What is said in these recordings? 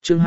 Chương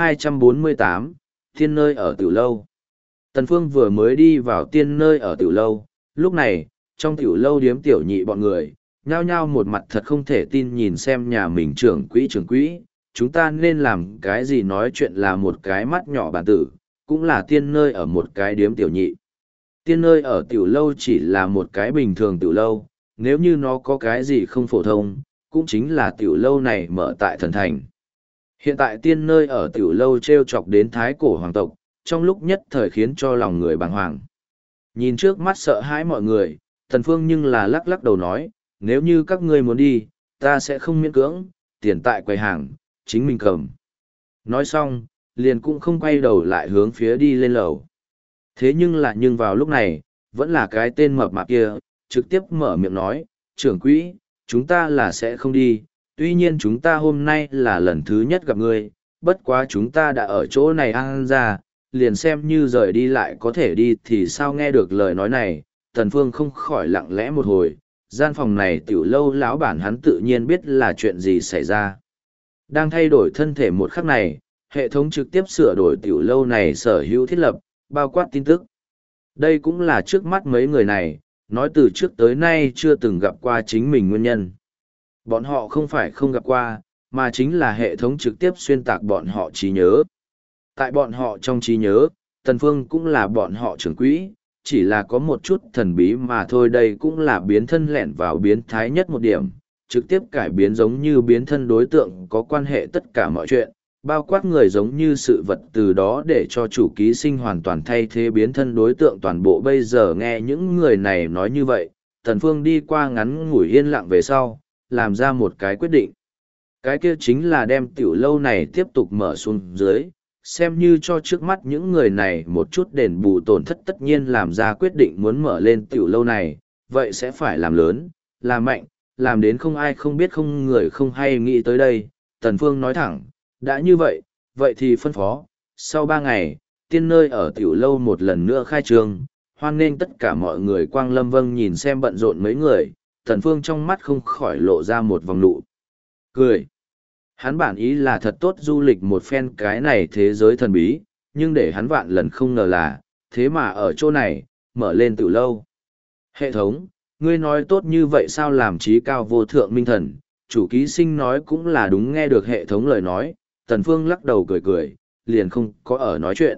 248, Tiên nơi ở tiểu lâu. Tần Phương vừa mới đi vào tiên nơi ở tiểu lâu, lúc này, trong tiểu lâu điếm tiểu nhị bọn người, nhao nhao một mặt thật không thể tin nhìn xem nhà mình trưởng quỹ, chúng ta nên làm cái gì nói chuyện là một cái mắt nhỏ bản tử, cũng là tiên nơi ở một cái điếm tiểu nhị. Tiên nơi ở tiểu lâu chỉ là một cái bình thường tiểu lâu, nếu như nó có cái gì không phổ thông, cũng chính là tiểu lâu này mở tại thần thành. Hiện tại tiên nơi ở tiểu lâu treo chọc đến thái cổ hoàng tộc, trong lúc nhất thời khiến cho lòng người bàng hoàng. Nhìn trước mắt sợ hãi mọi người, Tần Phương nhưng là lắc lắc đầu nói, nếu như các ngươi muốn đi, ta sẽ không miễn cưỡng, tiền tại quầy hàng, chính mình cầm. Nói xong, liền cũng không quay đầu lại hướng phía đi lên lầu. Thế nhưng vào lúc này, vẫn là cái tên mập mạp kia, trực tiếp mở miệng nói, trưởng quỹ, chúng ta là sẽ không đi, tuy nhiên chúng ta hôm nay là lần thứ nhất gặp ngươi, bất quá chúng ta đã ở chỗ này ăn ra, liền xem như rời đi lại có thể đi thì sao nghe được lời nói này, Tần Phương không khỏi lặng lẽ một hồi, gian phòng này tiểu lâu lão bản hắn tự nhiên biết là chuyện gì xảy ra. Đang thay đổi thân thể một khắc này, hệ thống trực tiếp sửa đổi tiểu lâu này sở hữu thiết lập, bao quát tin tức. Đây cũng là trước mắt mấy người này, nói từ trước tới nay chưa từng gặp qua chính mình nguyên nhân. Bọn họ không phải không gặp qua, mà chính là hệ thống trực tiếp xuyên tạc bọn họ trí nhớ. Tại bọn họ trong trí nhớ, Tần Phương cũng là bọn họ trưởng quỹ, chỉ là có một chút thần bí mà thôi, đây cũng là biến thân lẻn vào biến thái nhất một điểm, trực tiếp cải biến giống như biến thân đối tượng có quan hệ tất cả mọi chuyện, bao quát người giống như sự vật, từ đó để cho chủ ký sinh hoàn toàn thay thế biến thân đối tượng toàn bộ. Bây giờ nghe những người này nói như vậy, Tần Phương đi qua ngắn ngủi yên lặng về sau, làm ra một cái quyết định. Cái kia chính là đem tiểu lâu này tiếp tục mở xuống dưới, xem như cho trước mắt những người này một chút đền bù tổn thất. Tất nhiên làm ra quyết định muốn mở lên tiểu lâu này, vậy sẽ phải làm lớn, làm mạnh, làm đến không ai không biết không người không hay nghĩ tới đây. Tần Phương nói thẳng, đã như vậy, vậy thì phân phó, sau 3 ngày, tiên nơi ở tiểu lâu một lần nữa khai trương, hoan nghênh tất cả mọi người quang lâm. Vâng, nhìn xem bận rộn mấy người, Tần Phương trong mắt không khỏi lộ ra một vòng nụ cười. Hắn bản ý là thật tốt du lịch một phen cái này thế giới thần bí, nhưng để hắn vạn lần không ngờ là, thế mà ở chỗ này, mở lên tiểu lâu. Hệ thống, ngươi nói tốt như vậy sao làm trí cao vô thượng minh thần, chủ ký sinh nói cũng là đúng. Nghe được hệ thống lời nói, Tần Phương lắc đầu cười cười, liền không có ở nói chuyện.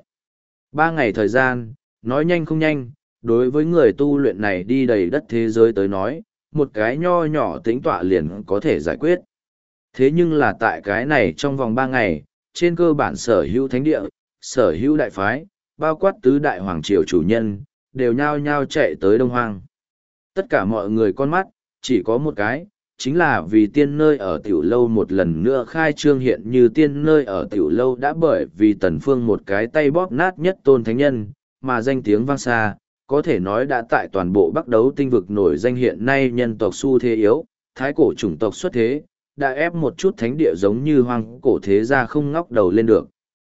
3 ngày thời gian, nói nhanh không nhanh, đối với người tu luyện này đi đầy đất thế giới tới nói, một cái nho nhỏ tính tọa liền có thể giải quyết. Thế nhưng là tại cái này trong vòng 3 ngày, trên cơ bản sở hữu thánh địa, sở hữu đại phái, bao quát tứ đại hoàng triều chủ nhân, đều nhao nhao chạy tới Đông Hoang. Tất cả mọi người con mắt, chỉ có một cái, chính là vì tiên nơi ở tiểu lâu một lần nữa khai trương. Hiện như tiên nơi ở tiểu lâu đã bởi vì Tần Phương một cái tay bóp nát nhất tôn thánh nhân, mà danh tiếng vang xa, có thể nói đã tại toàn bộ Bắc Đấu tinh vực nổi danh. Hiện nay nhân tộc xu thế yếu, thái cổ chủng tộc xuất thế, đã ép một chút thánh địa giống như hoang cổ thế gia không ngóc đầu lên được.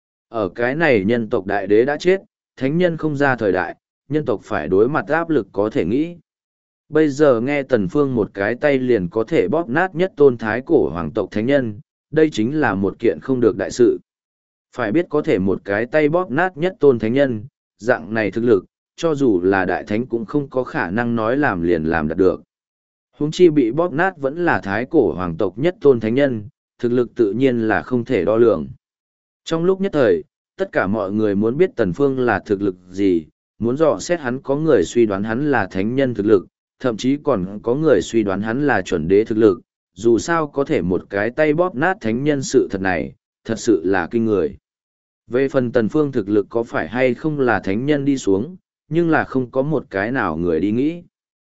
Ở cái này nhân tộc đại đế đã chết, thánh nhân không ra thời đại, nhân tộc phải đối mặt áp lực có thể nghĩ. Bây giờ nghe Tần Phương một cái tay liền có thể bóp nát nhất tôn thái cổ hoàng tộc thánh nhân, đây chính là một kiện không được đại sự. Phải biết có thể một cái tay bóp nát nhất tôn thánh nhân, dạng này thực lực, cho dù là đại thánh cũng không có khả năng nói làm liền làm đạt được. Huống chi bị bóp nát vẫn là thái cổ hoàng tộc nhất tôn thánh nhân, thực lực tự nhiên là không thể đo lường. Trong lúc nhất thời, tất cả mọi người muốn biết Tần Phương là thực lực gì, muốn dò xét hắn. Có người suy đoán hắn là thánh nhân thực lực, thậm chí còn có người suy đoán hắn là chuẩn đế thực lực. Dù sao có thể một cái tay bóp nát thánh nhân, sự thật này, thật sự là kinh người. Về phần Tần Phương thực lực có phải hay không là thánh nhân đi xuống, nhưng là không có một cái nào người đi nghĩ.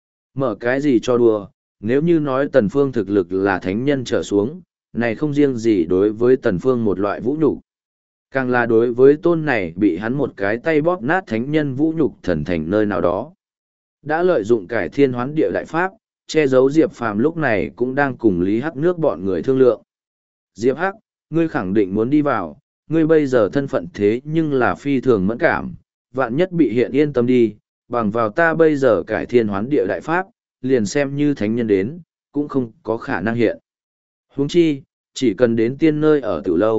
Mở cái gì cho đùa, nếu như nói Tần Phương thực lực là thánh nhân trở xuống, này không riêng gì đối với Tần Phương một loại vũ nhục, càng là đối với tôn này bị hắn một cái tay bóp nát thánh nhân vũ nhục thần thành nơi nào đó. Đã lợi dụng cải thiên hoán địa đại pháp, che giấu Diệp Phàm lúc này cũng đang cùng Lý Hắc nước bọn người thương lượng. Diệp Hắc, ngươi khẳng định muốn đi vào, ngươi bây giờ thân phận thế nhưng là phi thường mẫn cảm, vạn nhất bị hiện, yên tâm đi, bằng vào ta bây giờ cải thiên hoán địa đại pháp, liền xem như thánh nhân đến, cũng không có khả năng hiện. Huống chi, chỉ cần đến tiên nơi ở tiểu lâu,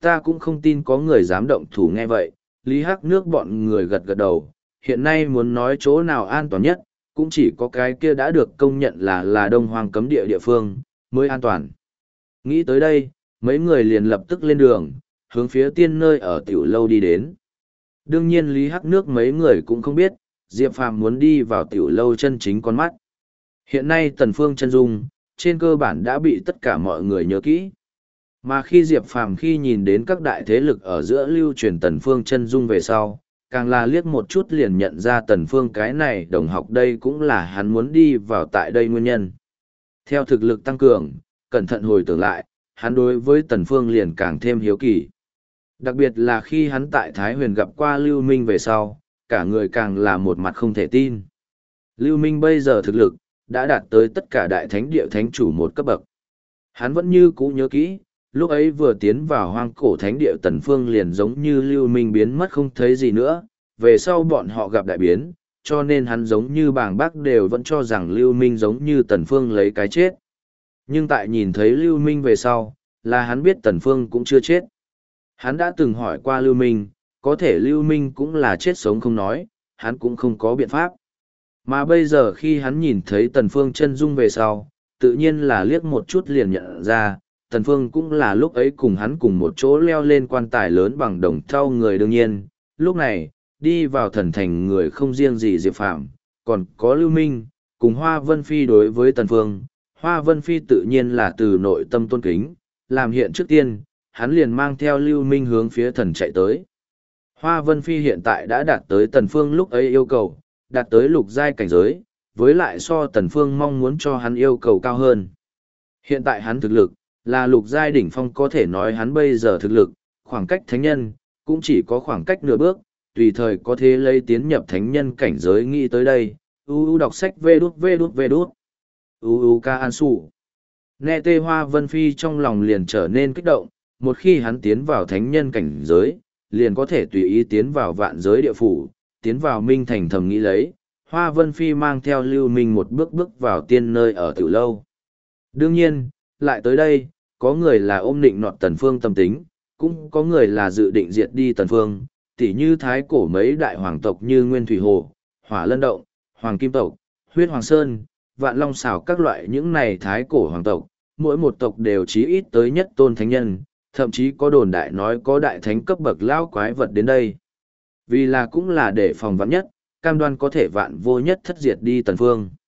ta cũng không tin có người dám động thủ. Nghe vậy, Lý Hắc Nước bọn người gật gật đầu, hiện nay muốn nói chỗ nào an toàn nhất, cũng chỉ có cái kia đã được công nhận là Đông Hoang cấm địa địa phương, mới an toàn. Nghĩ tới đây, mấy người liền lập tức lên đường, hướng phía tiên nơi ở tiểu lâu đi đến. Đương nhiên Lý Hắc Nước mấy người cũng không biết, Diệp Phàm muốn đi vào tiểu lâu chân chính con mắt. Hiện nay Tần Phương chân dung, trên cơ bản đã bị tất cả mọi người nhớ kỹ. Mà khi Diệp Phàm khi nhìn đến các đại thế lực ở giữa lưu truyền Tần Phương chân dung về sau, càng là liếc một chút liền nhận ra Tần Phương cái này đồng học đây cũng là hắn muốn đi vào tại đây nguyên nhân. Theo thực lực tăng cường, cẩn thận hồi tưởng lại, hắn đối với Tần Phương liền càng thêm hiếu kỳ. Đặc biệt là khi hắn tại Thái Huyền gặp qua Lưu Minh về sau, cả người càng là một mặt không thể tin. Lưu Minh bây giờ thực lực, đã đạt tới tất cả đại thánh địa thánh chủ một cấp bậc. Hắn vẫn như cũ nhớ kỹ, lúc ấy vừa tiến vào hoang cổ thánh địa Tần Phương liền giống như Lưu Minh biến mất không thấy gì nữa, về sau bọn họ gặp đại biến, cho nên hắn giống như bàng bác đều vẫn cho rằng Lưu Minh giống như Tần Phương lấy cái chết. Nhưng tại nhìn thấy Lưu Minh về sau, là hắn biết Tần Phương cũng chưa chết. Hắn đã từng hỏi qua Lưu Minh, có thể Lưu Minh cũng là chết sống không nói, hắn cũng không có biện pháp. Mà bây giờ khi hắn nhìn thấy Tần Phương chân dung về sau, tự nhiên là liếc một chút liền nhận ra, Tần Phương cũng là lúc ấy cùng hắn cùng một chỗ leo lên quan tài lớn bằng đồng thau người đương nhiên, lúc này, đi vào thần thành người không riêng gì Diệp Phàm, còn có Lưu Minh, cùng Hoa Vân Phi đối với Tần Phương. Hoa Vân Phi tự nhiên là từ nội tâm tôn kính, làm hiện trước tiên, hắn liền mang theo Lưu Minh hướng phía thần chạy tới. Hoa Vân Phi hiện tại đã đạt tới Tần Phương lúc ấy yêu cầu, đạt tới lục giai cảnh giới, với lại so Tần Phương mong muốn cho hắn yêu cầu cao hơn. Hiện tại hắn thực lực, là lục giai đỉnh phong có thể nói hắn bây giờ thực lực, khoảng cách thánh nhân, cũng chỉ có khoảng cách nửa bước, tùy thời có thể lấy tiến nhập thánh nhân cảnh giới nghĩ tới đây. Đọc sách vê đút. Ca An Sủ. Nghe tê Hoa Vân Phi trong lòng liền trở nên kích động, một khi hắn tiến vào thánh nhân cảnh giới, liền có thể tùy ý tiến vào vạn giới địa phủ, tiến vào minh thành thầm nghĩ lấy. Hoa Vân Phi mang theo Lưu Minh một bước bước vào tiên nơi ở tiểu lâu. Đương nhiên, lại tới đây, có người là ôm định nọt Tần Phương tâm tính, cũng có người là dự định diệt đi Tần Phương, tỉ như thái cổ mấy đại hoàng tộc như Nguyên Thủy Hồ, Hỏa Lân Động, Hoàng Kim Tộc, Huyết Hoàng Sơn, Vạn Long Xảo các loại những này thái cổ hoàng tộc, mỗi một tộc đều chí ít tới nhất tôn thánh nhân, thậm chí có đồn đại nói có đại thánh cấp bậc lão quái vật đến đây. Vì là cũng là để phòng vạn nhất, cam đoan có thể vạn vô nhất thất diệt đi Tần Phương.